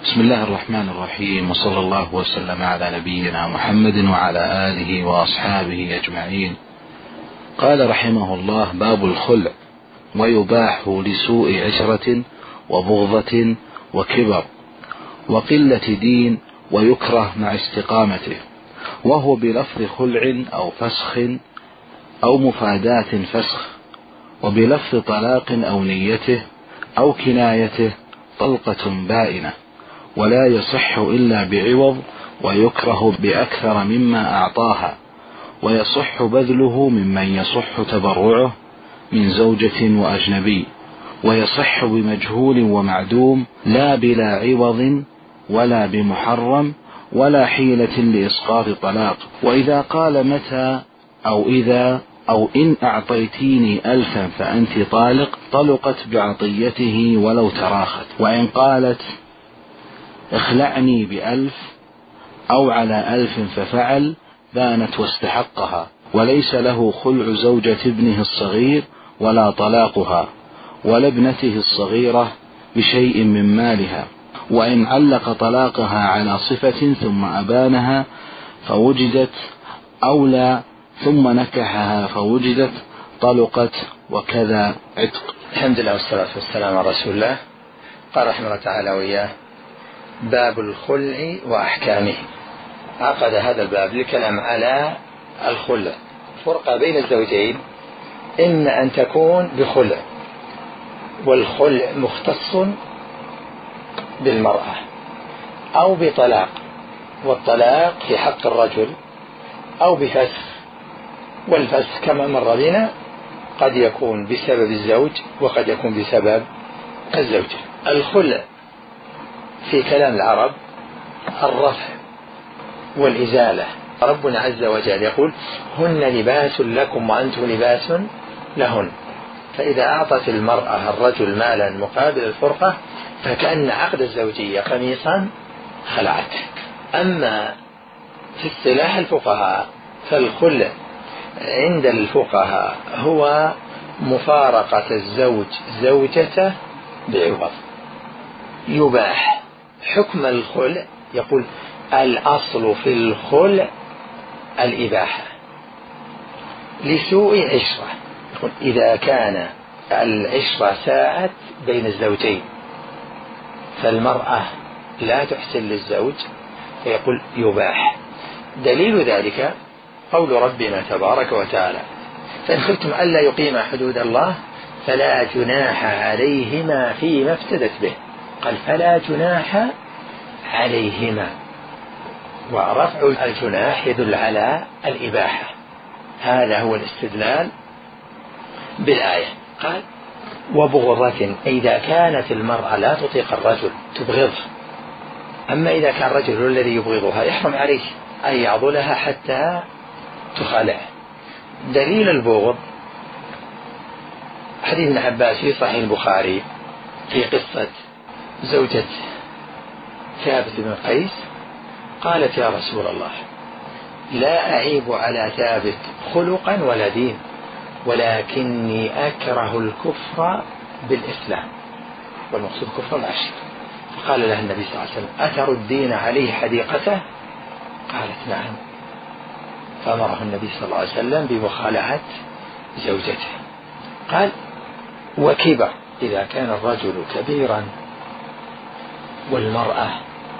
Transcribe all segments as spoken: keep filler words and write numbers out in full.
بسم الله الرحمن الرحيم، وصلى الله وسلم على نبينا محمد وعلى آله وأصحابه أجمعين. قال رحمه الله: باب الخلع. ويباح لسوء عشرة وبغضة وكبر وقلة دين، ويكره مع استقامته، وهو بلفظ خلع أو فسخ أو مفادات فسخ، وبلفظ طلاق أو نيته أو كنايته طلقة بائنة، ولا يصح إلا بعوض، ويكره بأكثر مما أعطاها، ويصح بذله ممن يصح تبرعه من زوجة وأجنبي، ويصح بمجهول ومعدوم، لا بلا عوض ولا بمحرم ولا حيلة لإسقاط طلاق. وإذا قال متى أو إذا أو إن أعطيتيني ألفا فأنت طالق، طلقت بعطيته ولو تراخت. وإن قالت اخلعني بألف أو على ألف ففعل، بانت واستحقها، وليس له خلع زوجة ابنه الصغير ولا طلاقها ولا ابنته الصغيرة بشيء من مالها. وإن علق طلاقها على صفة ثم أبانها فوجدت، أو لا ثم نكحها فوجدت، طلقت، وكذا عتق. الحمد لله والصلاة والسلام على رسول الله. قال رحمه الله تعالى وإياه: باب الخلع وأحكامه. عقد هذا الباب للكلام على الخلع. فرق بين الزوجين إن أن تكون بخلع، والخلع مختص بالمرأة، أو بطلاق، والطلاق في حق الرجل، أو بفسخ، والفسخ كما مر بنا قد يكون بسبب الزوج وقد يكون بسبب الزوجة. الخلع في كلام العرب الرفع والإزالة. ربنا عز وجل يقول: هن لباس لكم وأنتم لباس لهن. فإذا أعطت المرأة الرجل مالا مقابل الفرقة فكأن عقد الزوجية قميصا خلعته. أما في اصطلاح الفقهاء فالخلع عند الفقهاء هو مفارقة الزوج زوجته بعوض. يباح. حكم الخلع يقول: الأصل في الخلع الإباحة لسوء عشرة. يقول: إذا كان العشرة ساءت بين الزوجين فالمرأة لا تحسن للزوج، فيقول يباح. دليل ذلك قول ربنا تبارك وتعالى: فإن خفتم ألا يقيما حدود الله فلا جناح عليهما فيما افتدت به. قال: فلا جناح عليهما، ورفع الجناح يدل على الإباحة. هذا هو الاستدلال بالآية. قال: وبغضة، إذا كانت المرأة لا تطيق الرجل تبغضه. أما إذا كان الرجل هو الذي يبغضها يحرم عليه أن يعضلها حتى تخالعه. دليل البغض حديث ابن عباس في صحيح البخاري في قصة زوجة ثابت بن قيس. قالت: يا رسول الله، لا أعيب على ثابت خلقا ولا دين، ولكني أكره الكفر بالإسلام، والمقصود كفر العشر. فقال لها النبي صلى الله عليه وسلم: أتر الدين عليه حديقته؟ قالت: نعم. فأمره النبي صلى الله عليه وسلم بمخالعة زوجته. قال: وكبر، إذا كان الرجل كبيرا والمرأة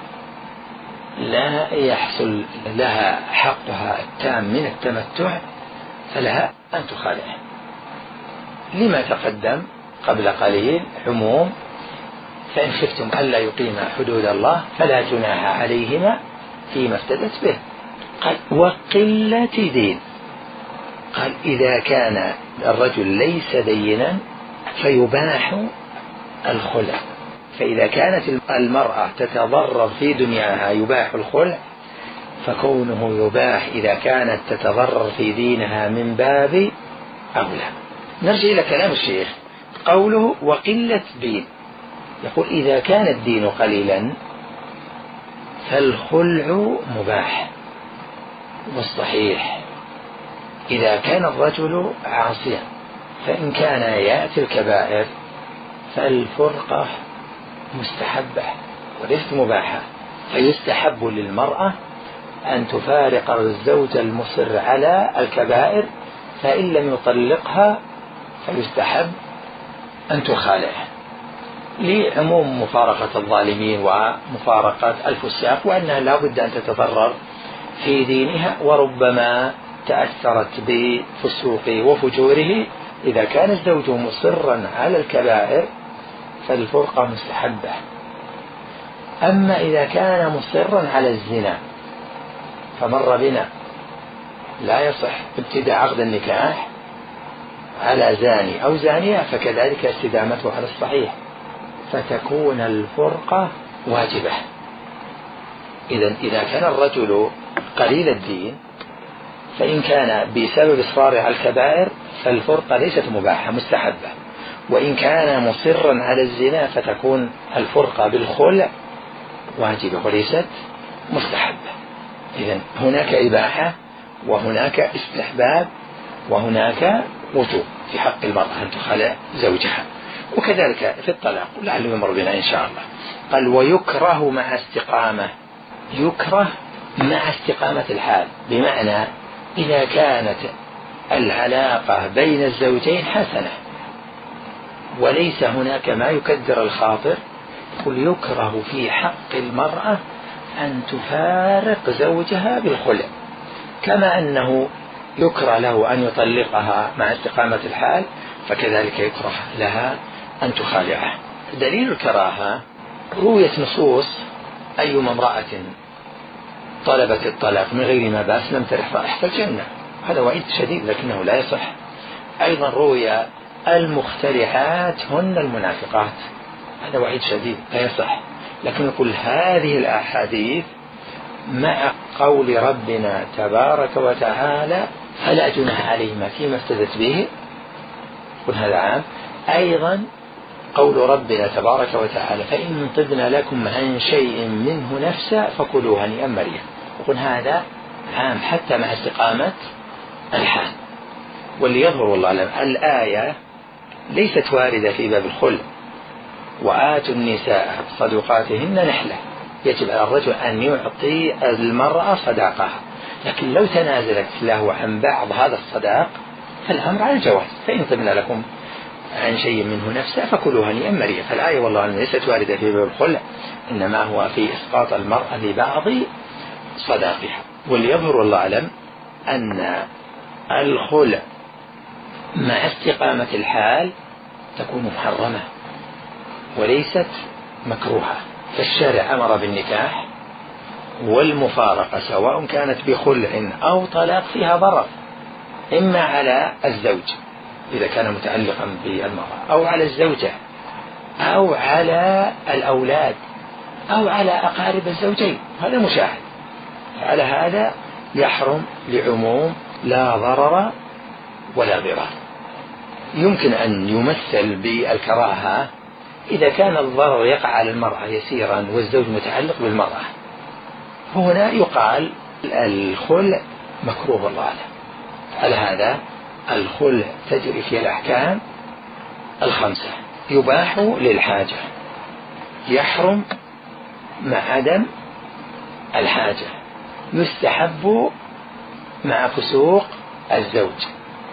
لا يحصل لها حقها التام من التمتع فلها أن تخالعه، لما تقدم قبل قليل عموم: فإن خفتم ألا يقيما حدود الله فلا جناح عليهما فيما افتدت به. قال: وقلة دين. قال: إذا كان الرجل ليس دينا فيباح الخلع. فإذا كانت المرأة تتضرر في دنياها يباح الخلع، فكونه يباح إذا كانت تتضرر في دينها من باب أولى. نرجع إلى كلام الشيخ. قوله: وقلة دين، يقول: إذا كان الدين قليلا فالخلع مباح. والصحيح إذا كان الرجل عاصيا، فإن كان يأتي الكبائر فالفرقة مستحبة وليست مباحة. فيستحب للمرأة أن تفارق الزوج المصر على الكبائر، فإن لم يطلقها فيستحب أن تخالعه، لعموم مفارقة الظالمين ومفارقة الفساق، وأنها لا بد أن تتضرر في دينها، وربما تأثرت بفسوقه وفجوره. إذا كان الزوج مصرا على الكبائر فالفرقة مستحبة. أما إذا كان مصرا على الزنا فمر بنا لا يصح ابتداء عقد النكاح على زاني أو زانية، فكذلك استدامته على الصحيح، فتكون الفرقة واجبة. إذن إذا كان الرجل قليل الدين فإن كان بسبب إصراره على الكبائر فالفرقة ليست مباحة مستحبة، وإن كان مصرا على الزنا فتكون الفرقة بالخلع واجبة وليست مستحبة. إذن هناك إباحة وهناك استحباب وهناك وجوب في حق المرأة أن تخلع زوجها، وكذلك في الطلاق لعله يمر بنا إن شاء الله. قال ويكره مع استقامة. يكره مع استقامة الحال، بمعنى إذا كانت العلاقة بين الزوجين حسنة وليس هناك ما يكدر الخاطر، قل يكره في حق المرأة أن تفارق زوجها بالخلع، كما أنه يكره له أن يطلقها مع استقامة الحال، فكذلك يكره لها أن تخالعه. دليل الكراهة روية نصوص أيما امرأة طلبت الطلاق من غير ما بأس لم ترح رائحة الجنة، هذا وعيد شديد لكنه لا يصح. أيضا روي المخترعات هن المنافقات، هذا وعيد شديد لا يصح. لكن يقول هذه الأحاديث مع قول ربنا تبارك وتعالى فلا جناح عليهما فيما افتدت به، يقول هذا عام. أيضا قول ربنا تبارك وتعالى فإن طبن لكم عن شيء منه نفسا فكلوه هنيئا مريئا، يقول هذا عام حتى مع استقامة الحال. واللي يظهر والله أعلم الآية ليست واردة في باب الخلع، وآتوا النساء صدقاتهن نحلة، يجب على الرجل أن يعطي المرأة صداقها، لكن لو تنازلت له عن بعض هذا الصداق فالأمر على الجواز. فإن طبن لكم عن شيء منه نفسا فكلوه هنيئا مريئا. فالآية والله أعلم ليست واردة في باب الخلع، إنما هو في إسقاط المرأة لبعض صداقها. واللي يظهر والله أعلم أن الخلع مع استقامة الحال تكون محرمة وليست مكروهة، فالشارع أمر بالنكاح والمفارقة سواء كانت بخلع أو طلاق فيها ضرر، إما على الزوج إذا كان متعلقا بالمرأة، أو على الزوجة، أو على الأولاد، أو على أقارب الزوجين، هذا مشاهد. على هذا يحرم لعموم لا ضرر ولا ضرار. يمكن أن يمثل بالكراهة إذا كان الضرر يقع على المرأة يسيرا والزوج متعلق بالمرأة، هنا يقال الخلع مكروه والله أعلم. على هذا الخلع تجري فيه الأحكام الخمسة: يباح للحاجة، يحرم مع عدم الحاجة، يستحب مع فسوق الزوج،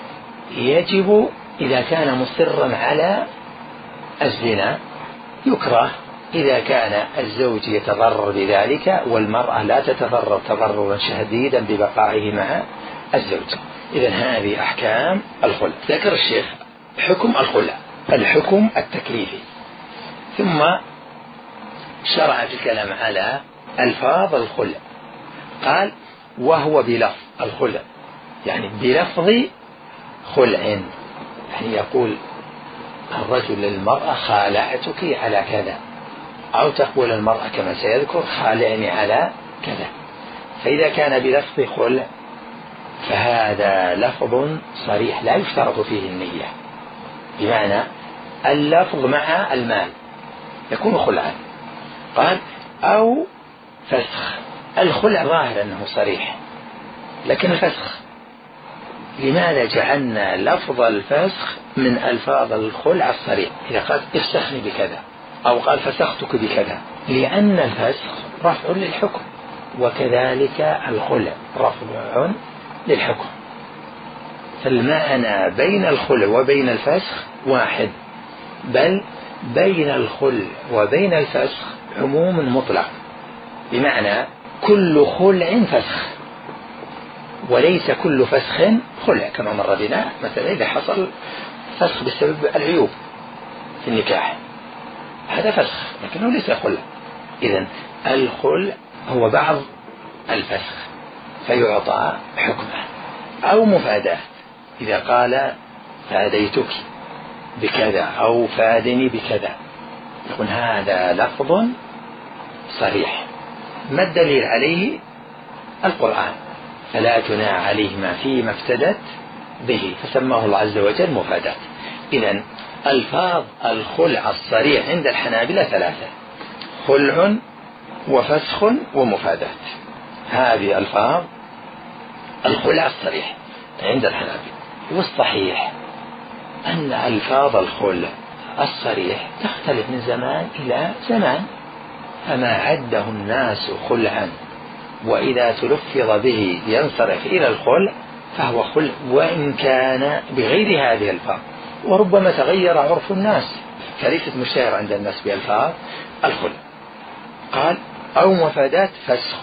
يجب إذا كان مصرا على الزنا، يكره إذا كان الزوج يتضرر بذلك والمرأة لا تتضرر تضررا شديدا ببقائه مع الزوج. إذن هذه أحكام الخلع. ذكر الشيخ حكم الخلع، الحكم التكليفي، ثم شرع في الكلام على ألفاظ الخلع. قال وهو بلفظ الخلع، يعني بلفظ خلع، يعني يقول الرجل للمرأة خالعتك على كذا، أو تقول المرأة كما سيذكر خالعني على كذا. فإذا كان بلفظ خلع فهذا لفظ صريح لا يشترط فيه النية، بمعنى اللفظ مع المال يكون خلعا. قال أو فسخ. الخلع ظاهر أنه صريح، لكن الفسخ لماذا جعلنا لفظ الفسخ من ألفاظ الخلع الصريح؟ إذا قال افسخني بكذا أو قال فسختك بكذا لأن الفسخ رفع للحكم، وكذلك الخلع رفع للحكم، فالمعنى بين الخلع وبين الفسخ واحد، بل بين الخلع وبين الفسخ عموم مطلق، بمعنى كل خلع فسخ وليس كل فسخ خلع، كما مر بنا مثلا إذا حصل فسخ بسبب العيوب في النكاح هذا فسخ لكنه ليس خلع. إذن الخلع هو بعض الفسخ فيعطى حكمه، أو مفاداة إذا قال فاديتك بكذا أو فادني بكذا يكون هذا لفظ صريح. ما الدليل عليه؟ القرآن، فلا جناح عليهما فيما افتدت به، فسماه الله عز وجل مفادات. إذن ألفاظ الخلع الصريح عند الحنابلة ثلاثة: خلع وفسخ ومفادات. هذه ألفاظ الخلع الصريح عند الحنابلة. والصحيح أن ألفاظ الخلع الصريح تختلف من زمان إلى زمان، فما عده الناس خلعا وإذا تلفظ به ينصرف إلى الخلع فهو خلع وإن كان بغير هذه الألفاظ، وربما تغير عرف الناس فليست مشتهرة عند الناس بألفاظ الخلع. قال أو مفادات فسخ،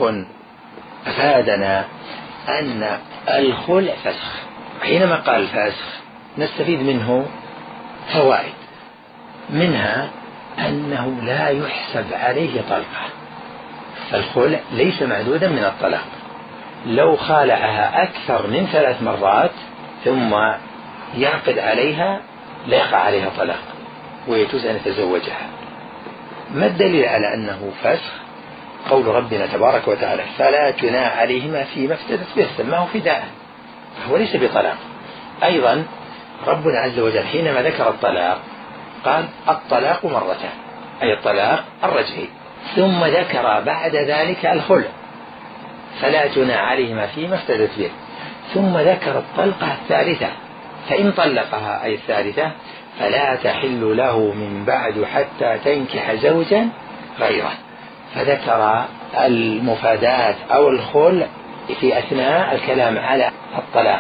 أفادنا أن الخلع فسخ. حينما قال الفسخ نستفيد منه فوائد، منها أنه لا يحسب عليه طلقة، فالخلع ليس معدودا من الطلاق، لو خالعها أكثر من ثلاث مرات ثم يعقد عليها لا يقع عليها طلاق ويجوز أن يتزوجها. ما الدليل على أنه فسخ؟ قول ربنا تبارك وتعالى فلا جناح عليهما فيما افتدت به، سماه فداء، فهو ليس بطلاق. أيضا ربنا عز وجل حينما ذكر الطلاق قال الطلاق مرتان، أي الطلاق الرجعي، ثم ذكر بعد ذلك الخلع فلا جناح عليهما فيما افتدت به، ثم ذكر الطلقة الثالثة فإن طلقها أي الثالثة فلا تحل له من بعد حتى تنكح زوجا غيره، فذكر المفادات أو الخلع في أثناء الكلام على الطلاق.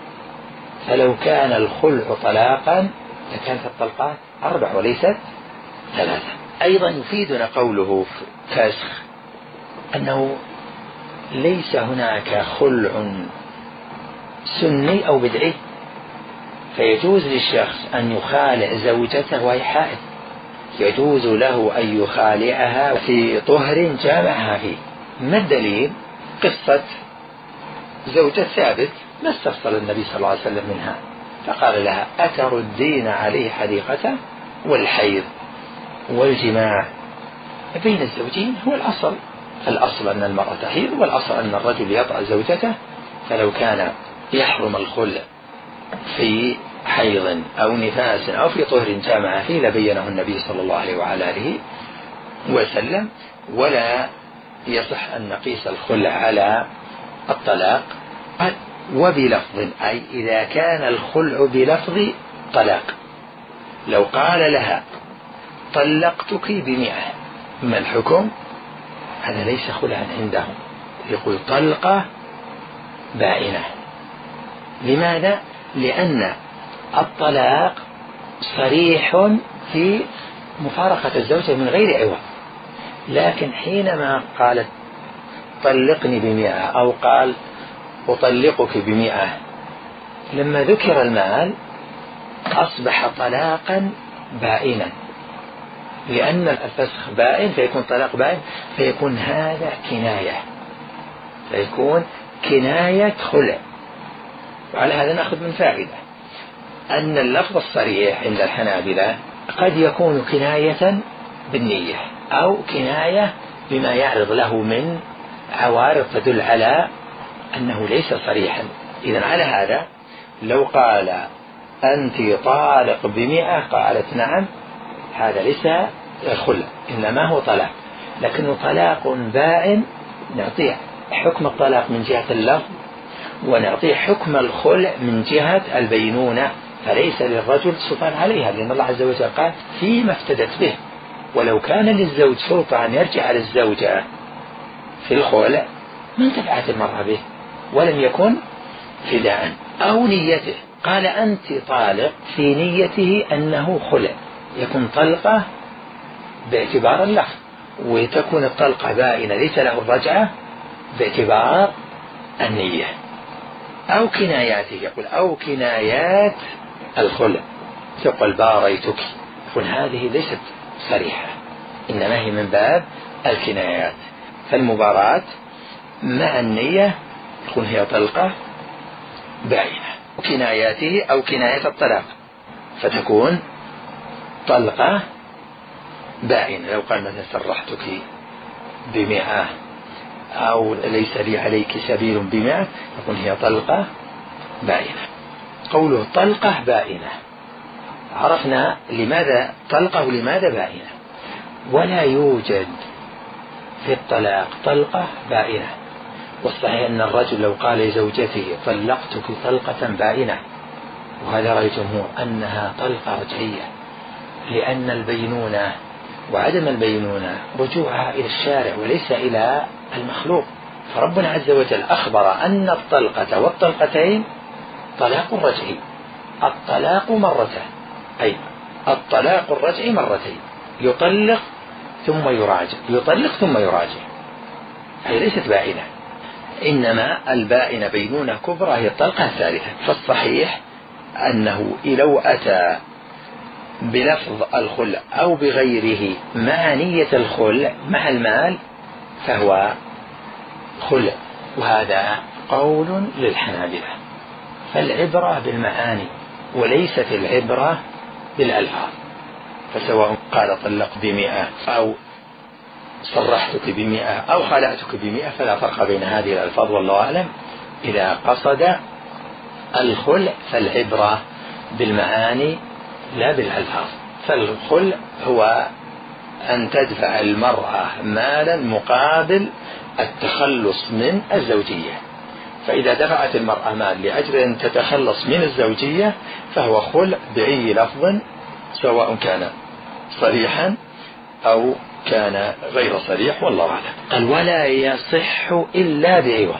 فلو كان الخلع طلاقا لكانت الطلقات أربع وليست ثلاثة. أيضا يفيدنا قوله فسخ أنه ليس هناك خلع سني أو بدعي، فيجوز للشخص أن يخالع زوجته وهي حائض، يجوز له أن يخالعها في طهر جامعها فيه. ما الدليل؟ قصة زوجة ثابت ما استفصل النبي صلى الله عليه وسلم منها، فقال لها أتردين عليه حديقته؟ والحيض والجماع بين الزوجين هو الأصل، الأصل أن المرأة تحيض والأصل أن الرجل يطأ زوجته، فلو كان يحرم الخلع في حيض أو نفاس أو في طهر جامع فيه لبينه النبي صلى الله عليه وعلى آله وسلم. ولا يصح أن نقيس الخلع على الطلاق. وبلفظ، أي إذا كان الخلع بلفظ طلاق، لو قال لها طلقتك بمئة ما الحكم؟ هذا ليس خلعا عندهم، يقول طلقة بائنة. لماذا؟ لأن الطلاق صريح في مفارقة الزوجة من غير عوض، لكن حينما قالت طلقني بمئة أو قال أطلقك بمئة لما ذكر المال أصبح طلاقا بائنا، لأن الفسخ بائن فيكون طلاق بائن، فيكون هذا كناية، فيكون كناية خلع. وعلى هذا نأخذ من فائدة أن اللفظ الصريح عند الحنابلة قد يكون كناية بالنية أو كناية بما يعرض له من عوارض تدل على أنه ليس صريحا. إذن على هذا لو قال أنت طالق بمئة قالت نعم، هذا ليس خلع إنما هو طلاق، لكنه طلاق بائن، نعطيه حكم الطلاق من جهة اللفظ ونعطيه حكم الخلع من جهة البينونة، فليس للرجل سلطان عليها، لأن الله عز وجل قال فيما افتدت به، ولو كان للزوج سلطة أن يرجع على الزوجة في الخلع ما انتفعت المرأة به ولم يكن فداء. أو نيته، قال أنت طالق في نيته أنه خلع، يكون طلقة باعتبار اللفظ، وتكون الطلقة بائنة ليس له الرجعة باعتبار النية. أو كناياته، يقول أو كنايات الخلع، تقول باريتك، يقول هذه ليست صريحة إنما هي من باب الكنايات. فالمباراة مع النية تكون هي طلقة بائنة. كناياته أو كناية الطلاق فتكون طلقة بائنة. لو قال مثلا سرحتك بمئة أو ليس لي عليك سبيل بمئة تكون هي طلقة بائنة. قوله طلقة بائنة عرفنا لماذا طلقة ولماذا بائنة. ولا يوجد في الطلاق طلقة بائنة، والصحيح أن الرجل لو قال لزوجته طلقتك طلقة بائنة، وهذا رأي الجمهور أنها طلقة رجعية، لأن البينونة وعدم البينونة رجوعها إلى الشارع وليس إلى المخلوق. فربنا عز وجل أخبر أن الطلقة والطلقتين طلاق رجعي. الطلاق مرتين، أي الطلاق الرجعي مرتين، يطلق ثم يراجع، يطلق ثم يراجع، هي ليست بائنة. إنما البائنة بينونة كبرى هي الطلقة الثالثة. فالصحيح أنه لو أتى بلفظ الخلع أو بغيره مع نية الخلع مع المال فهو خلع، وهذا قول للحنابلة. فالعبرة بالمعاني وليست العبرة بالألفاظ. فسواء قال طلق بمئة أو صرحتك بمئة أو خلعتك بمئة فلا فرق بين هذه الألفاظ والله أعلم. إذا قصد الخلع فالعبرة بالمعاني لا بالألفاظ. فالخلع هو أن تدفع المرأة مالا مقابل التخلص من الزوجية. فإذا دفعت المرأة مال لأجل أن تتخلص من الزوجية فهو خلع بأي لفظ سواء كان صريحا أو كان غير صريح والله أعلم. قال ولا يصح إلا بعوض.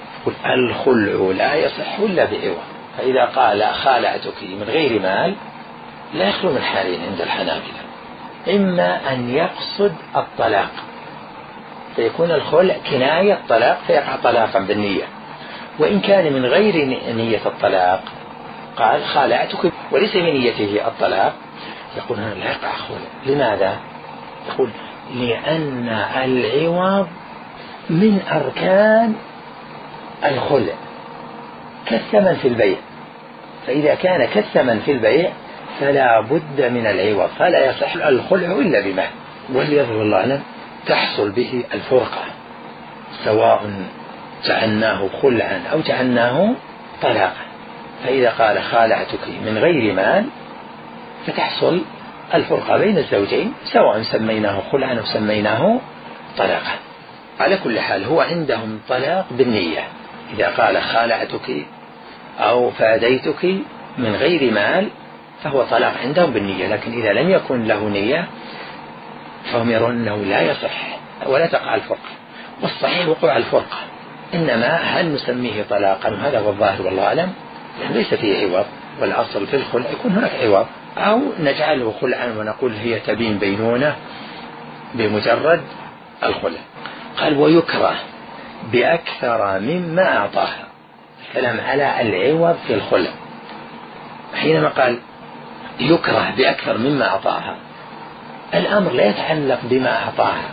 الخلع لا يصح إلا بعوض. فإذا قال خالعتك من غير مال لا يخلو من حالين عند الحنابلة، إما أن يقصد الطلاق فيكون الخلع كناية طلاق فيقع طلاقا بالنية، وإن كان من غير نية الطلاق قال خالعتك وليس من نيته الطلاق يقول هنا لا يقع خلع. لماذا؟ يقول لأن العوض من أركان الخلع كالثمن في البيع، فإذا كان كالثمن في البيع فلا بد من العوض، فلا يصح الخلع إلا بما وليظهر الله أعلم تحصل به الفرقة، سواء جعلناه خلعا أو جعلناه طلاقا. فإذا قال خالعتك من غير مال فتحصل الفرقة بين الزوجين سواء سميناه خلعا أو سميناه طلاقا. على كل حال هو عندهم طلاق بالنية. إذا قال خالعتك أو فاديتك من غير مال فهو طلاق عندهم بالنية، لكن إذا لم يكن له نية فهم يرون أنه لا يصح ولا تقع الفرقة. والصحيح وقوع الفرقة، إنما هل نسميه طلاقا هذا هو الظاهر والله أعلم، يعني ليس فيه عوض، والأصل في الخلع يكون هناك عوض، أو نجعله خلعا ونقول هي تبين بينونة بمجرد الخلع. قال ويكره بأكثر مما أعطاها. الكلام على العوض في الخلع. حينما قال يكره بأكثر مما أعطاها الأمر لا يتعلق بما أعطاها.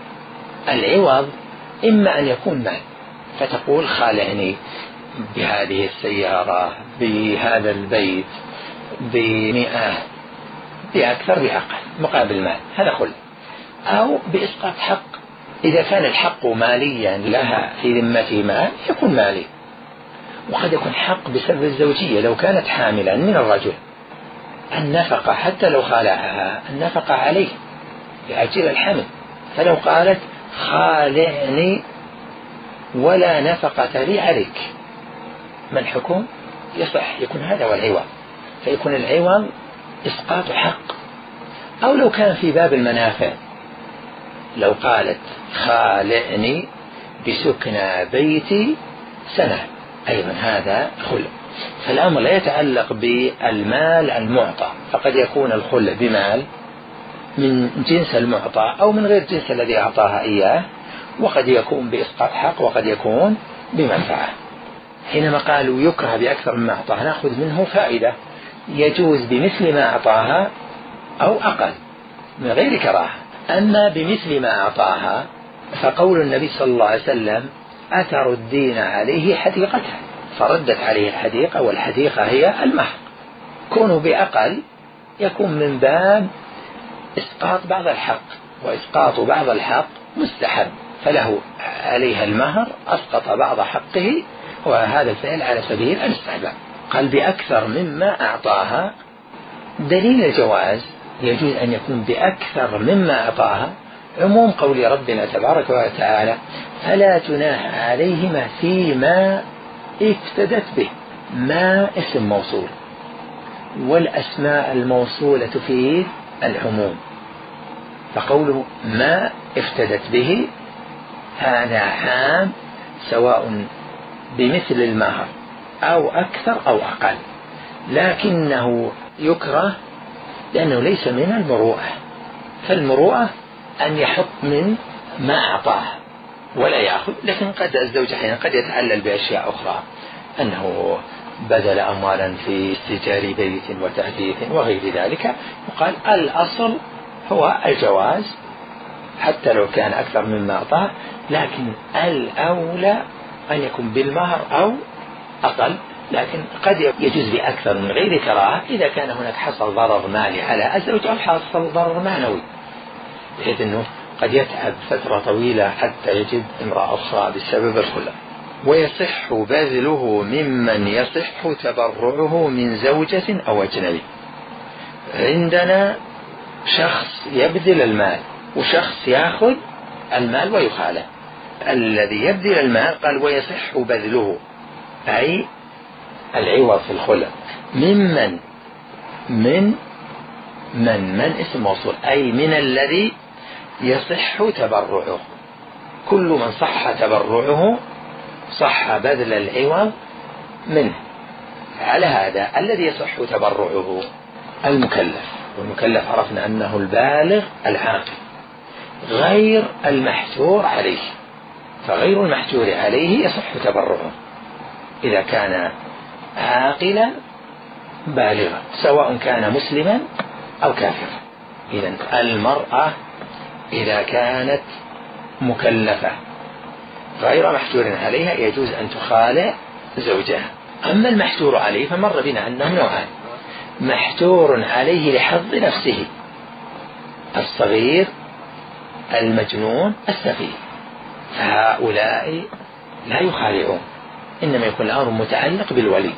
العوض إما أن يكون مال فتقول خالعني بهذه السيارة بهذا البيت بمئة بأكثر بأقل مقابل مال، هذا خلع. أو بإسقاط حق، إذا كان الحق ماليا لها في ذمته مال يكون مالي. وقد يكون حق بسبب الزوجية، لو كانت حاملا من الرجل النفقة حتى لو خالعها النفقة عليه لأجل الحمل، فلو قالت خالعني ولا نفقة لي عليك ما الحكم؟ يصح، يكون هذا هو العوض، فيكون العوض إسقاط حق. أو لو كان في باب المنافع، لو قالت خالعني بسكنى بيتي سنة، أيضا هذا خلع. فالأمر لا يتعلق بالمال المعطى، فقد يكون الخلع بمال من جنس المعطى أو من غير جنس الذي أعطاها إياه، وقد يكون بإسقاط حق وقد يكون بمنفعة. حينما قالوا يكره بأكثر مما أعطاها نأخذ منه فائدة، يجوز بمثل ما أعطاها أو أقل من غير كراهة. أما بمثل ما أعطاها فقول النبي صلى الله عليه وسلم أتردين عليه حديقتها، فردت عليه الحديقة، والحديقة هي المهر. كونه بأقل يكون من باب إسقاط بعض الحق، وإسقاط بعض الحق مستحب، فله عليها المهر أسقط بعض حقه، وهذا الفعل على سبيل الاستحباب. قال بأكثر مما أعطاها، دليل الجواز يجوز أن يكون بأكثر مما أعطاها عموم قول ربنا تبارك وتعالى فلا جناح عليهما فيما افتدت به. ما اسم موصول، والأسماء الموصولة فيه العموم، فقوله ما افتدت به هذا عام سواء بمثل المهر أو أكثر أو أقل، لكنه يكره لأنه ليس من المروءة. فالمروءة أن يحط من ما أعطاه ولا يأخذ، لكن قد الزوج حين قد يتعلل بأشياء أخرى، أنه بذل أموالا في استئجار بيت وتأثيث وغير ذلك، وقال الأصل هو الجواز حتى لو كان أكثر مما أعطاه، لكن الأولى أن يكون بالمهر أو أقل، لكن قد يجوز بأكثر من غير كراهة إذا كان هناك حصل ضرر مالي على الزوج أو حصل ضرر معنوي، بحيث أنه قد يتعب فترة طويلة حتى يجد امرأة أخرى بسبب الخلع. ويصح بذله ممن يصح تبرعه من زوجة أو أجنبي. عندنا شخص يبذل المال وشخص يأخذ المال ويخالع. الذي يبذل المال قال ويصح بذله، أي العوض في الخلع، ممن من من من اسم موصول، أي من الذي يصح تبرعه. كل من صح تبرعه صح بذل العوض منه. على هذا الذي يصح تبرعه المكلف، والمكلف عرفنا أنه البالغ العاقل غير المحجور عليه، فغير المحجور عليه يصح تبرعه إذا كان عاقلا بالغا سواء كان مسلما أو كافرا. إذن المرأة إذا كانت مكلفة غير محجور عليها يجوز أن تخالع زوجها. أما المحجور عليه فمر بنا أنه نوعان: محجور عليه لحظ نفسه، الصغير المجنون السفيه، فهؤلاء لا يخالعون، إنما يكون الأمر متعلق بالولي.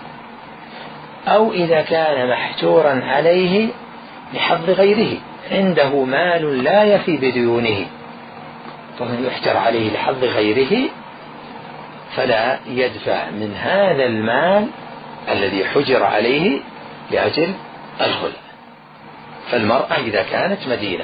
أو إذا كان محجورا عليه لحظ غيره، عنده مال لا يفي بديونه، ومن يحجر عليه لحظ غيره فلا يدفع من هذا المال الذي حجر عليه لأجل الخلع. فالمرأة إذا كانت مدينة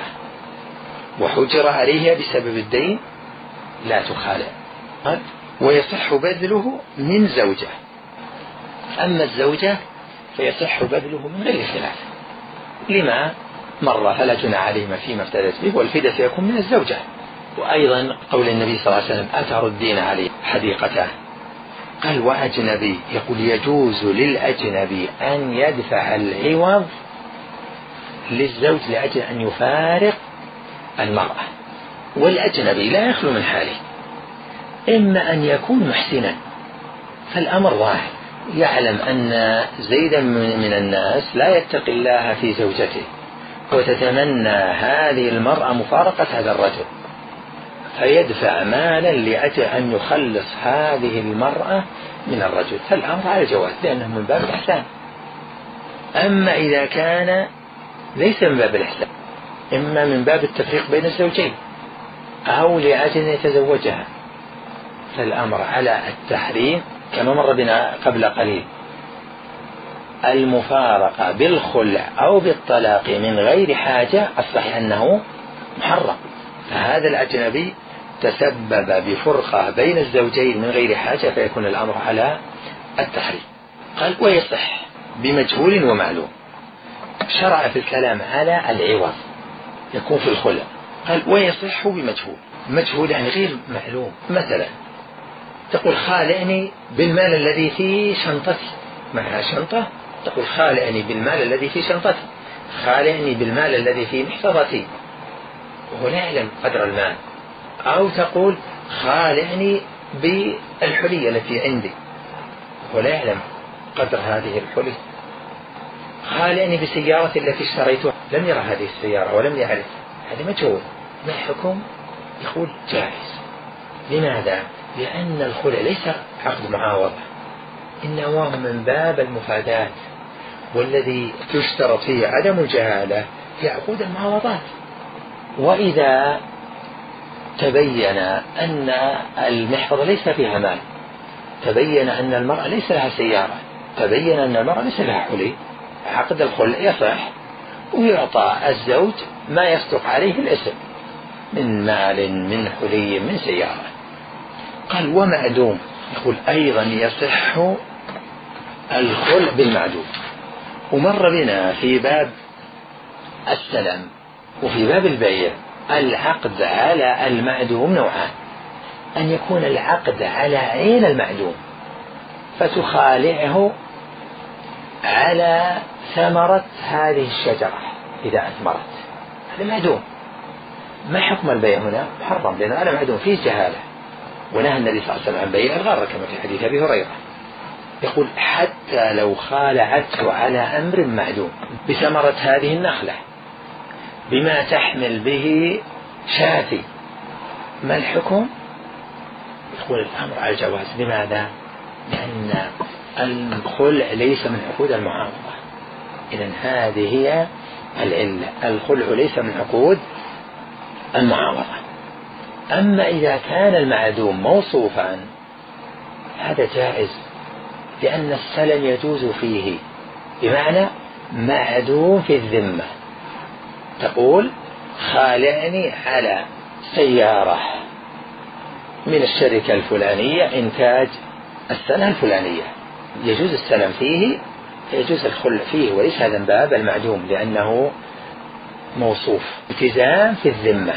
وحجر عليها بسبب الدين لا تخالع. ويصح بذله من زوجة. أما الزوجة فيصح بذله من غير خلاف، لما مر فلا جناح عليهما فيما افتدت به، والفدية يكون من الزوجة. وأيضا قول النبي صلى الله عليه وسلم أتردين عليه حديقته، قال وأجنبي، يقول يجوز للأجنبي أن يدفع العوض للزوج لأجل أن يفارق المرأة. والأجنبي لا يخلو من حاله، إما أن يكون محسنا، فالأمر ظاهر، يعلم أن زيدا من الناس لا يتقي الله في زوجته وتتمنى هذه المرأة مفارقة هذا الرجل، فيدفع مالا لأجل أن يخلص هذه المرأة من الرجل، فالأمر على الجواز لأنه من باب الإحسان. أما إذا كان ليس من باب الإحسان، إما من باب التفريق بين الزوجين أو لأجل أن يتزوجها، فالأمر على التحريم كما مر بنا قبل قليل. المفارقة بالخلع أو بالطلاق من غير حاجة الصحيح أنه محرم. فهذا الأجنبي تسبب بفرقة بين الزوجين من غير حاجة فيكون الأمر على التحريم. قال ويصح بمجهول ومعلوم. شرع في الكلام على العوض يكون في الخلع. قال ويصح بمجهول. مجهول يعني غير معلوم. مثلا تقول خالعني بالمال الذي في شنطتي، معها شنطة، تقول خالعني بالمال الذي في شنطتي، خالعني بالمال الذي في محفظتي، وهو لا يعلم قدر المال. أو تقول خالعني بالحلية التي عندي، وهو لا يعلم قدر هذه الحلي. خالعني بسيارتي التي اشتريتها، لم يرى هذه السيارة ولم يعرف، هذا مجهول. ما الحكم؟ يقول جائز. لماذا؟ لأن الخلع ليس عقد معاوضة، إنما هو من باب المفادات، والذي تشترط فيه عدم الجهالة في عقود المعاوضات. وإذا تبين أن المحفظة ليس فيها مال، تبين أن المرأة ليس لها سيارة، تبين أن المرأة ليس لها حلي، عقد الخلع يصح ويعطى الزوج ما يصدق عليه الاسم من مال من حلي من سيارة. قال ومعدوم. يقول أيضا يصح الخلع بالمعدوم. ومر بنا في باب السلم وفي باب البيع العقد على المعدوم نوعان: أن يكون العقد على عين المعدوم فتخالعه على ثمرة هذه الشجرة إذا أثمرت، هذا معدوم. ما حكم البيع هنا؟ محرم، لأن على معدوم فيه جهالة، ونهى النبي صلى الله عليه وسلم عن بيع الغرة كما في حديث أبي هريرة. يقول حتى لو خالعته على أمر معدوم بثمرة هذه النخلة، بما تحمل به شاتي، ما الحكم؟ يقول الأمر على الجواز. لماذا؟ لأن الخلع ليس من عقود المعاوضة. إذن هذه هي العلة، الخلع ليس من عقود المعاوضة. أما إذا كان المعدوم موصوفا هذا جائز، لأن السلم يجوز فيه، بمعنى معدوم في الذمة. تقول خالعني على سيارة من الشركة الفلانية إنتاج السنة الفلانية، يجوز السلم فيه، يجوز الخلع فيه، وليس هذا من باب المعدوم لأنه موصوف التزام في الذمة.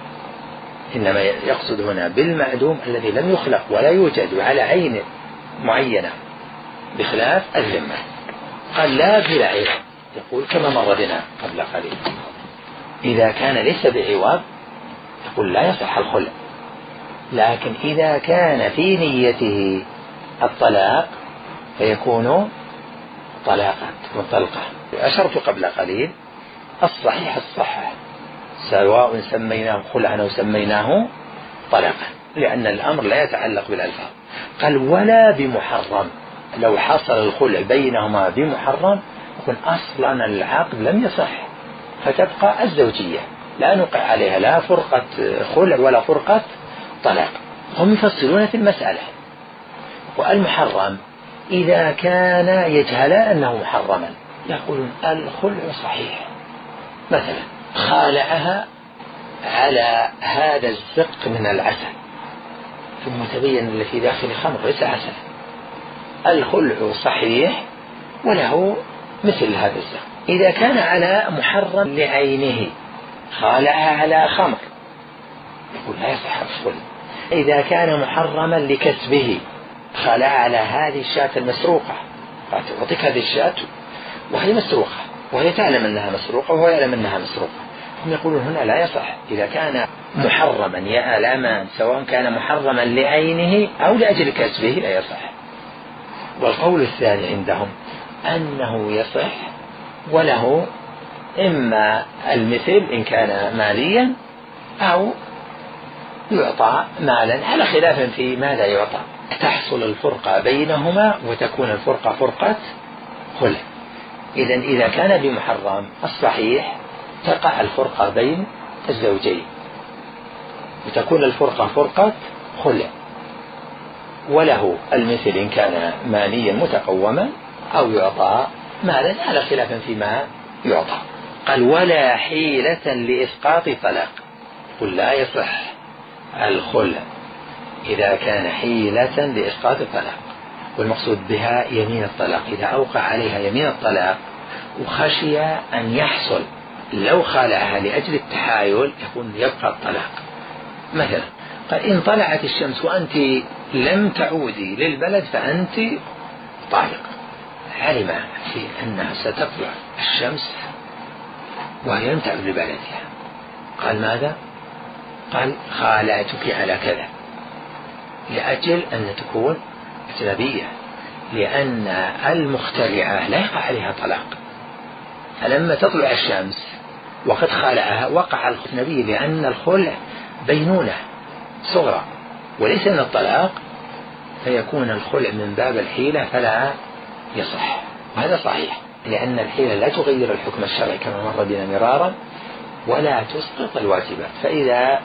إنما يقصد هنا بالمعدوم الذي لم يخلق ولا يوجد على عين معينة بخلاف الذمة. قال لا بلا عوض. يقول كما مر بنا قبل قليل إذا كان ليس بعوض يقول لا يصح الخلع، لكن إذا كان في نيته الطلاق فيكون طلاقا مطلقة. أشرت قبل قليل الصحيح الصحة، سواء سميناه خلعا أو سميناه طلاقا، لأن الأمر لا يتعلق بالألفاظ. قال ولا بمحرم. لو حصل الخلع بينهما بمحرم يكون أصلا العقد لم يصح، فتبقى الزوجية لا نوقع عليها لا فرقة خلع ولا فرقة طلاق. هم يفصلون في المسألة. والمحرم إذا كان يجهلان أنه محرما يقولون الخلع صحيح. مثلا خالعها على هذا الزق من العسل ثم تبين اللي في داخل خمر ليس عسل، الخلع صحيح وله مثل هذا الزق. إذا كان على محرم لعينه خالعها على خمر يقول لا يصح الخلع. إذا كان محرما لكسبه خالعها على هذه الشاة المسروقة، أعطيك هذه الشاة وهي مسروقة وهي تعلم أنها مسروقة وهو يعلم أنها مسروقة، هم يقولون هنا لا يصح. إذا كان محرما يا الأمان سواء كان محرما لعينه أو لأجل كسبه لا يصح. والقول الثاني عندهم أنه يصح وله إما المثل إن كان ماليا أو يعطى مالا، على خلاف في ماذا يعطى. تحصل الفرقة بينهما وتكون الفرقة فرقة خلع. إذن إذا كان بمحرم الصحيح تقع الفرقة بين الزوجين وتكون الفرقة فرقة خلع، وله المثل إن كان ماليا متقوما أو يعطى مالا على خلاف فيما يعطى. قال ولا حيلة لإسقاط طلاق. قل لا يصح الخلع إذا كان حيلة لإسقاط الطلاق، والمقصود بها يمين الطلاق. إذا أوقع عليها يمين الطلاق وخشي أن يحصل لو خالعها لأجل التحايل يكون يبقى الطلاق. مثلا قال إن طلعت الشمس وأنت لم تعودي للبلد فأنت طالق. علم في أنها ستطلع الشمس وهي لم تعود لبلدها، قال ماذا؟ قال خالعتك على كذا، لأجل أن تكون أجنبية، لأن المختلعة لا يقع عليها طلاق. فلما تطلع الشمس وقد خالعها وقع الأجنبي، لأن الخلع بينونة صغرى وليس من الطلاق، فيكون الخلع من باب الحيلة فلا يصح. وهذا صحيح، لأن الحيلة لا تغير الحكم الشرعي كما مر بنا مرارا، ولا تسقط الواجبات. فإذا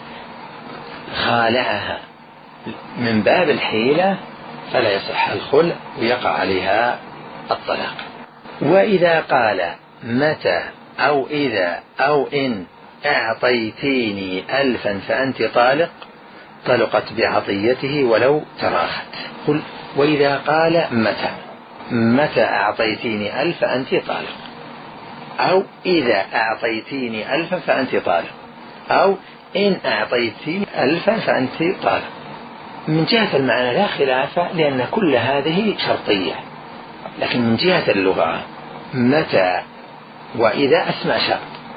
خالعها من باب الحيلة فلا يصح الخلع ويقع عليها الطلاق. وإذا قال متى أو إذا أو إن أعطيتيني ألفا فأنت طالق طلقت بعطيته ولو تراخت. قل وإذا قال متى متى أعطيتيني ألف فأنت طالق، أو إذا أعطيتيني ألفا فأنت طالق، أو إن أعطيتيني ألفا فأنت طالق. من جهة المعنى لا خلاف، لأن كل هذه شرطية. لكن من جهة اللغة متى وإذا أسماء شرط،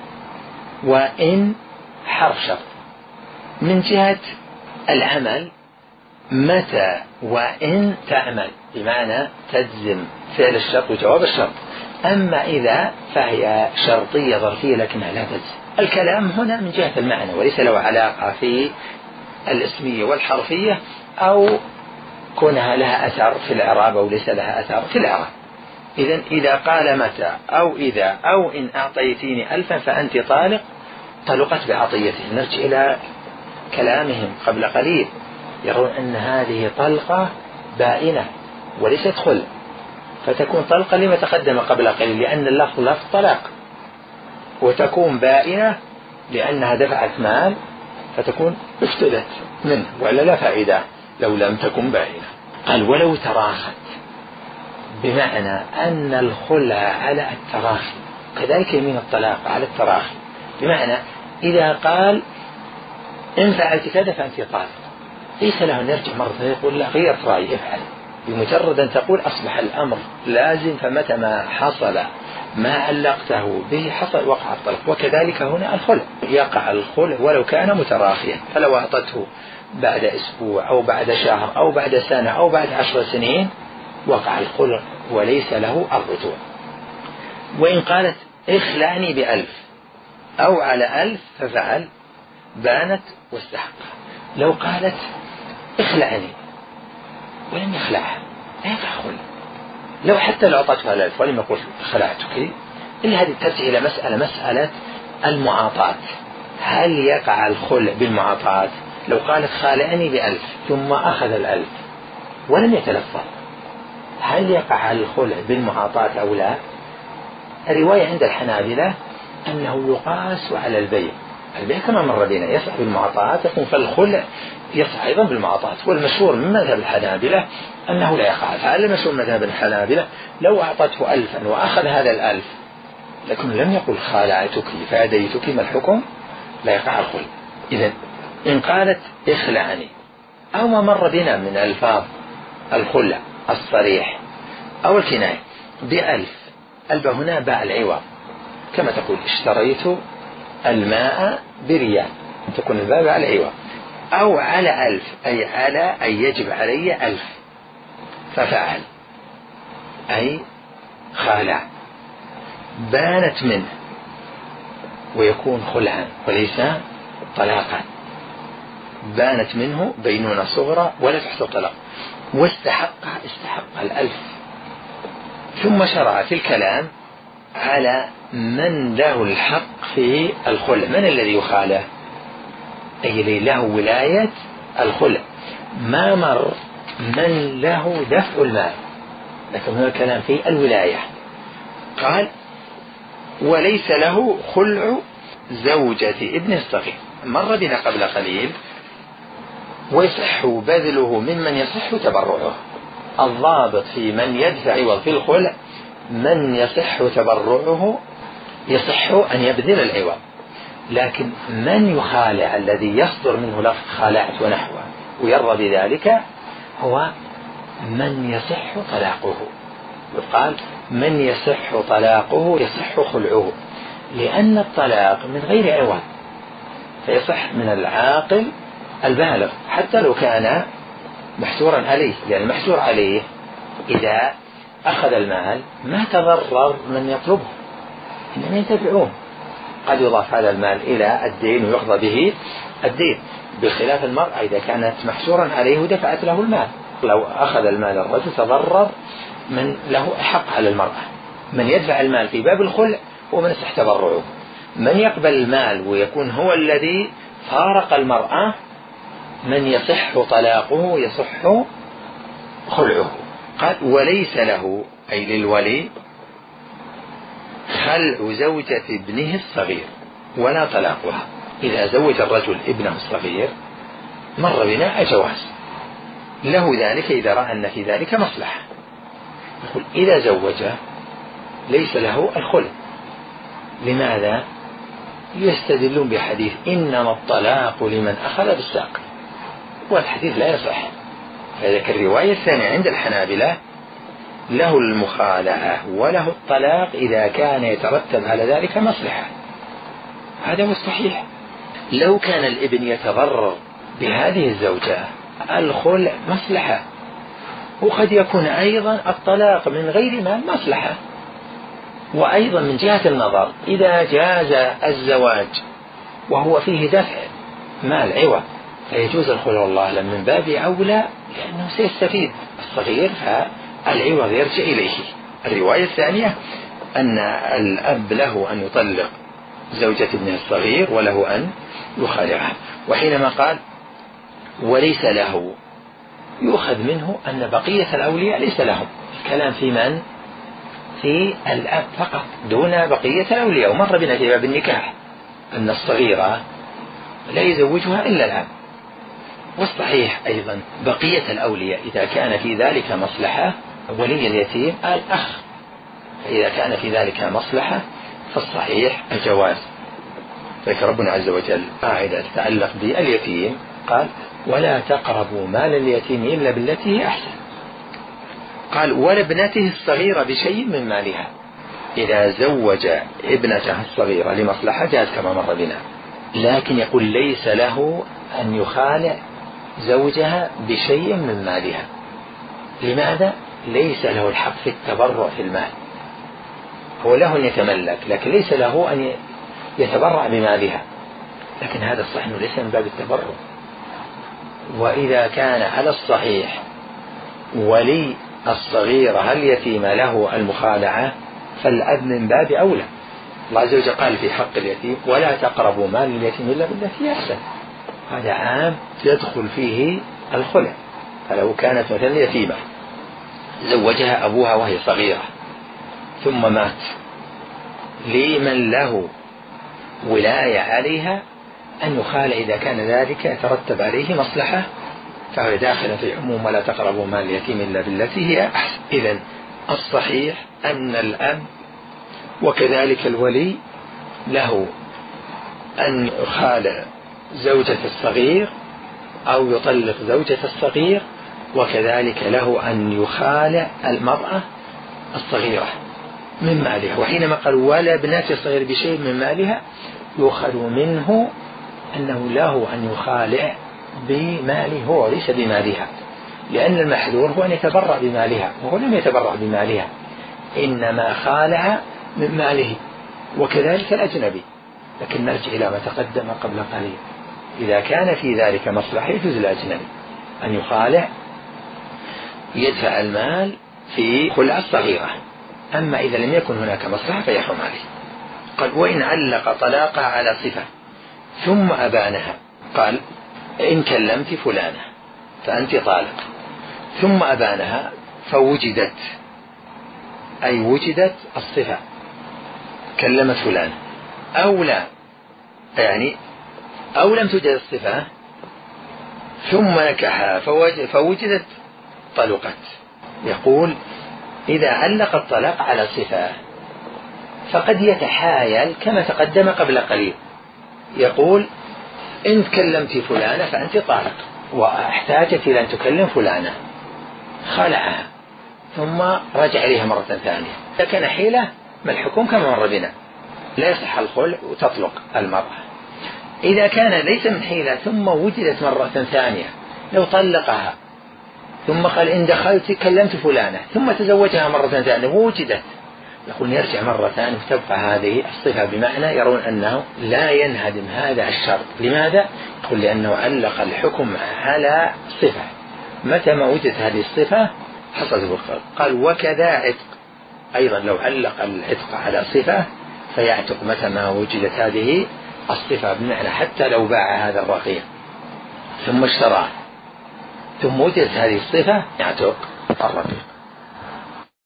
وإن حرف شرط. من جهة العمل متى وإن تعمل، بمعنى تجزم فعل الشرط وجواب الشرط. أما إذا فهي شرطية ظرفية لكنها لا تجزم. الكلام هنا من جهة المعنى وليس له علاقة في الاسمية والحرفية، أو كونها لها أثر في الإعراب أو ليس لها أثر في الإعراب. إذن إذا قال متى أو إذا أو إن أعطيتيني ألفا فأنت طالق طلقت بعطيته. نرجع إلى كلامهم قبل قليل، يرون أن هذه طلقة بائنة وليست خلع، فتكون طلقة لما تقدم قبل قليل لأن اللفظ لفظ طلاق، وتكون بائنة لأنها دفعت مال فتكون افتدت منه، ولا لا فائدة لو لم تكن بائنة. قال ولو تراخت، بمعنى أن الخلع على التراخي، كذلك يمين الطلاق على التراخي. بمعنى إذا قال إن فعلت كذا فأنت طالق، ليس له أن يرجع مرة يقول لا غيرت رأيي افعل، بمجرد أن تقول أصبح الأمر لازم، فمتى ما حصل ما علقته به حصل وقع الطلاق. وكذلك هنا الخلع، يقع الخلع ولو كان متراخيا، فلو أعطته بعد أسبوع أو بعد شهر أو بعد سنة أو بعد عشر سنين وقع الخلع وليس له الرجوع. وإن قالت اخلعني بألف أو على ألف ففعل بانت واستحق. لو قالت اخلعني ولم يخلعها لا يقع خلع، لو حتى لو أعطتها الألف ولم يقول خلعتك، إلا هذه ترجع إلى مسألة مسألة المعاطاة. هل يقع الخلع بالمعاطاة؟ لو قالت خالعني بألف ثم أخذ الألف ولم يتلفظ، هل يقع الخلع بالمعاطاة أو لا؟ الرواية عند الحنابلة أنه يقاس على البيع. البيع كما مر بنا يصح بالمعاطاة، يكون فالخلع يصح أيضا بالمعاطاة. والمشهور من مذهب الحنابلة أنه لا يقع. فعلى المشهور من مذهب الحنابلة لو أعطته ألفا وأخذ هذا الألف لكن لم يقل خالعتك فأديتك، ما الحكم؟ لا يقع الخلع. إذن إن قالت اخلعني أو ما مر بنا من ألفاظ الخلع الصريح أو الكناية بألف، ألف هنا باع العوض، كما تقول اشتريت الماء بريال، تكون الباء على العوض. أو على ألف أي على أي يجب علي ألف ففعل أي خالع، بانت منه ويكون خلعا وليس طلاقا، بانت منه بينونة صغرى ولا تحصل طلاق. واستحق استحق الألف. ثم شرع في الكلام على من له الحق في الخلع. من الذي يخالع؟ أي الذي له ولاية الخلع. ما مر من له دفع المال، لكن هنا الكلام في الولاية. قال وليس له خلع زوجة ابنه الصغير. مر بنا قبل قليل ويصح بذله ممن يصح تبرعه. الضابط في من يدفع عوض في الخلع من يصح تبرعه، يصح أن يبذل العوض، لكن من يخالع الذي يصدر منه لفظ خالعت ونحوه ويرضى بذلك هو من يصح طلاقه. يقال من يصح طلاقه يصح خلعه، لأن الطلاق من غير عوض، فيصح من العاقل البالغ حتى لو كان محسورا عليه، لأن المحسور عليه إذا أخذ المال ما تضرر من يطلبه، إنما يتبعون. قد يضاف هذا المال إلى الدين ويقضى به الدين، بخلاف المرأة إذا كانت محسورا عليه ودفعت له المال. لو أخذ المال الرجل تضرر من له حق على المرأة. من يدفع المال في باب الخلع ومن يصح تبرعه. من يقبل المال ويكون هو الذي فارق المرأة من يصح طلاقه يصح خلعه. قال وليس له أي للولي خلع زوجة ابنه الصغير ولا طلاقها. إذا زوج الرجل ابنه الصغير مر بنا الجواز له ذلك إذا رأى أن في ذلك مصلحة. يقول إذا زوجه ليس له الخلع. لماذا؟ يستدلون بحديث إنما الطلاق لمن أخذ بالساق، والحديث لا يصح. فذلك الرواية الثانية عند الحنابلة له المخالعة وله الطلاق إذا كان يترتب على ذلك مصلحة. هذا هو الصحيح. لو كان الابن يتضرر بهذه الزوجة الخلع مصلحة، وقد يكون أيضا الطلاق من غير مال مصلحة. وأيضا من جهة النظر إذا جاز الزواج وهو فيه دفع مال عوض فيجوز الخلع والله أعلم من باب أولى، لأنه سيستفيد الصغير فالعوض يرجع إليه. الرواية الثانية أن الأب له أن يطلق زوجة ابنه الصغير وله أن يخالعها. وحينما قال وليس له يؤخذ منه أن بقية الأولياء ليس لهم. الكلام في من؟ في الأب فقط دون بقية الأولياء. ومر بنا في باب النكاح أن الصغيرة لا يزوجها إلا الأب. والصحيح أيضا بقية الأولياء إذا كان في ذلك مصلحة، ولي اليتيم الأخ، فإذا كان في ذلك مصلحة فالصحيح الجواز. فذكر ربنا عز وجل قاعدة تتعلق باليتيم قال ولا تقربوا مال اليتيم إلا بالتي هي أحسن. قال ولابنته الصغيرة بشيء من مالها. إذا زوج ابنته الصغيرة لمصلحة جاز كما مر بنا، لكن يقول ليس له أن يخالع زوجها بشيء من مالها. لماذا؟ ليس له الحق في التبرع في المال. هو له أن يتملك، لكن ليس له أن يتبرع بمالها. لكن هذا الصحيح ليس من باب التبرع. وإذا كان على الصحيح ولي الصغيرة اليتيم له المخالعة فالأب من باب أولى. الله عز وجل قال في حق اليتيم ولا تقربوا مال اليتيم إلا بالتي أحسن. هذا عام يدخل فيه الخلع. فلو كانت مثلا يتيمة زوجها أبوها وهي صغيرة ثم مات، لمن له ولاية عليها أن يخالع إذا كان ذلك يترتب عليه مصلحة، فهو داخل في عموم ولا تقربوا مال اليتيم إلا بالتي هي أحسن. إذن الصحيح أن الأب وكذلك الولي له أن يخالع زوجة الصغير أو يطلق زوجة الصغير، وكذلك له أن يخالع المرأة الصغيرة من مالها. وحينما قال ولا ابنة الصغير بشيء من مالها يؤخذ منه أنه له أن يخالع بماله هو ليس بمالها، لأن المحذور هو أن يتبرع بمالها، وهو لم يتبرع بمالها إنما خالع من ماله. وكذلك الأجنبي. لكن نرجع إلى ما تقدم قبل قليل، إذا كان في ذلك مصلحة يجوز الأجنبي أن يخالع يدفع المال في خلع الصغيرة. أما إذا لم يكن هناك مصلحة فيحرم عليه. قال وإن علق طلاقها على صفة ثم أبانها، قال إن كلمت فلانة فأنت طالق، ثم أبانها فوجدت أي وجدت الصفة كلمت فلان، أو لا يعني أو لم توجد الصفة ثم نكحها فوجدت طلقت. يقول إذا علق الطلاق على صفة فقد يتحايل كما تقدم قبل قليل، يقول إن كلمت فلانة فأنت طالق، واحتاجت إلى أن تكلم فلانة، خلعها ثم رجع إليها مرة ثانية، إذا كان حيلة ما الحكم كما مر بنا، لا يصح الخلع وتطلق المرأة. إذا كان ليس من حيلة ثم وجدت مرة ثانية، لو طلقها ثم قال إن دخلت كلمت فلانة ثم تزوجها مرة ثانية ووجدت، يقول يرجع مرة ثانية وتبقى هذه الصفة، بمعنى يرون أنه لا ينهدم هذا الشرط. لماذا؟ يقول لأنه علق الحكم على صفة، متى ما وجدت هذه الصفة حصلت الوقت. قال وكذا عتق، أيضا لو علق العتق على صفة فيعتق متى ما وجدت هذه الصفة، بمعنى حتى لو باع هذا الرقيق ثم اشتراه ثم وجدت هذه الصفة يعتق الرقيق.